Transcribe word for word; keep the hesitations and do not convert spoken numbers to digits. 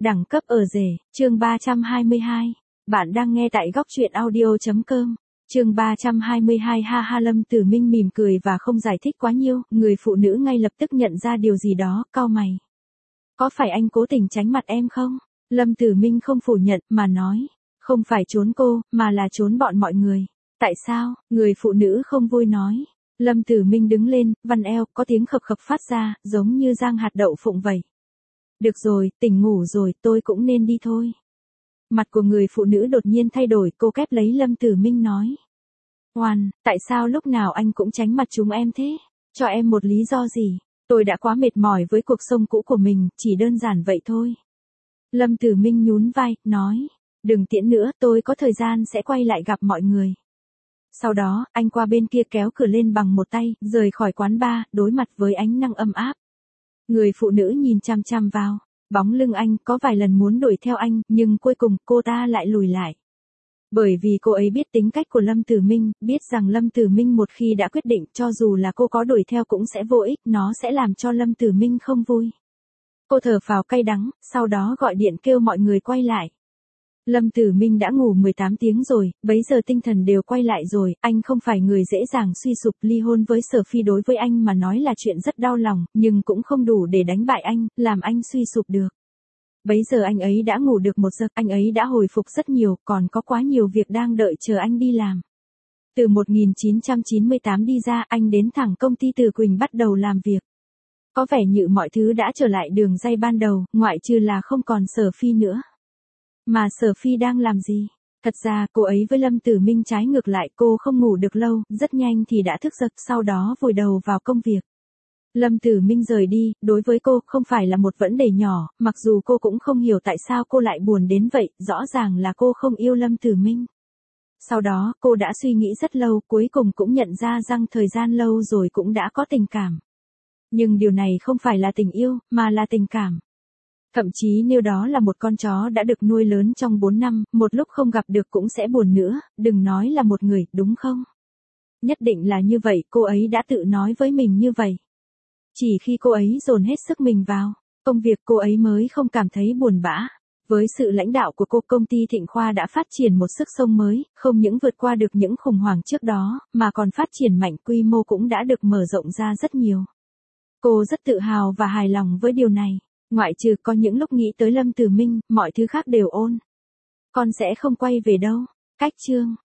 Đẳng cấp ở rể, chương ba trăm hai mươi hai. Bạn đang nghe tại góc truyện audio.com. Chương ba trăm hai mươi hai. Ha ha. Lâm Tử Minh mỉm cười và không giải thích quá nhiều, người phụ nữ ngay lập tức nhận ra điều gì đó, cau mày. Có phải anh cố tình tránh mặt em không? Lâm Tử Minh không phủ nhận, mà nói. Không phải trốn cô, mà là trốn bọn mọi người. Tại sao? Người phụ nữ không vui nói. Lâm Tử Minh đứng lên, vặn eo, có tiếng khập khập phát ra, giống như rang hạt đậu phụng vậy. Được rồi, tỉnh ngủ rồi, tôi cũng nên đi thôi. Mặt của người phụ nữ đột nhiên thay đổi, cô kép lấy Lâm Tử Minh nói. Oan, tại sao lúc nào anh cũng tránh mặt chúng em thế? Cho em một lý do gì? Tôi đã quá mệt mỏi với cuộc sống cũ của mình, chỉ đơn giản vậy thôi. Lâm Tử Minh nhún vai, nói. Đừng tiễn nữa, tôi có thời gian sẽ quay lại gặp mọi người. Sau đó, anh qua bên kia kéo cửa lên bằng một tay, rời khỏi quán bar, đối mặt với ánh nắng ấm áp. Người phụ nữ nhìn chăm chăm vào, bóng lưng anh, có vài lần muốn đuổi theo anh, nhưng cuối cùng cô ta lại lùi lại. Bởi vì cô ấy biết tính cách của Lâm Tử Minh, biết rằng Lâm Tử Minh một khi đã quyết định, cho dù là cô có đuổi theo cũng sẽ vô ích, nó sẽ làm cho Lâm Tử Minh không vui. Cô thở phào cay đắng, sau đó gọi điện kêu mọi người quay lại. Lâm Tử Minh đã ngủ mười tám tiếng rồi, bấy giờ tinh thần đều quay lại rồi, anh không phải người dễ dàng suy sụp. Ly hôn với Sở Phi đối với anh mà nói là chuyện rất đau lòng, nhưng cũng không đủ để đánh bại anh, làm anh suy sụp được. Bấy giờ anh ấy đã ngủ được một giấc, anh ấy đã hồi phục rất nhiều, còn có quá nhiều việc đang đợi chờ anh đi làm. Từ một nghìn chín trăm chín mươi tám đi ra, anh đến thẳng công ty Từ Quỳnh bắt đầu làm việc. Có vẻ như mọi thứ đã trở lại đường ray ban đầu, ngoại trừ là không còn Sở Phi nữa. Mà Sở Phi đang làm gì? Thật ra cô ấy với Lâm Tử Minh trái ngược lại, cô không ngủ được lâu, rất nhanh thì đã thức giấc, sau đó vùi đầu vào công việc. Lâm Tử Minh rời đi, đối với cô không phải là một vấn đề nhỏ, mặc dù cô cũng không hiểu tại sao cô lại buồn đến vậy, rõ ràng là cô không yêu Lâm Tử Minh. Sau đó, cô đã suy nghĩ rất lâu, cuối cùng cũng nhận ra rằng thời gian lâu rồi cũng đã có tình cảm. Nhưng điều này không phải là tình yêu, mà là tình cảm. Thậm chí nếu đó là một con chó đã được nuôi lớn trong bốn năm, một lúc không gặp được cũng sẽ buồn nữa, đừng nói là một người, đúng không? Nhất định là như vậy, cô ấy đã tự nói với mình như vậy. Chỉ khi cô ấy dồn hết sức mình vào công việc, cô ấy mới không cảm thấy buồn bã. Với sự lãnh đạo của cô, công ty Thịnh Khoa đã phát triển một sức sống mới, không những vượt qua được những khủng hoảng trước đó, mà còn phát triển mạnh, quy mô cũng đã được mở rộng ra rất nhiều. Cô rất tự hào và hài lòng với điều này. Ngoại trừ có những lúc nghĩ tới Lâm Tử Minh, mọi thứ khác đều ôn. Con sẽ không quay về đâu. Cách chương.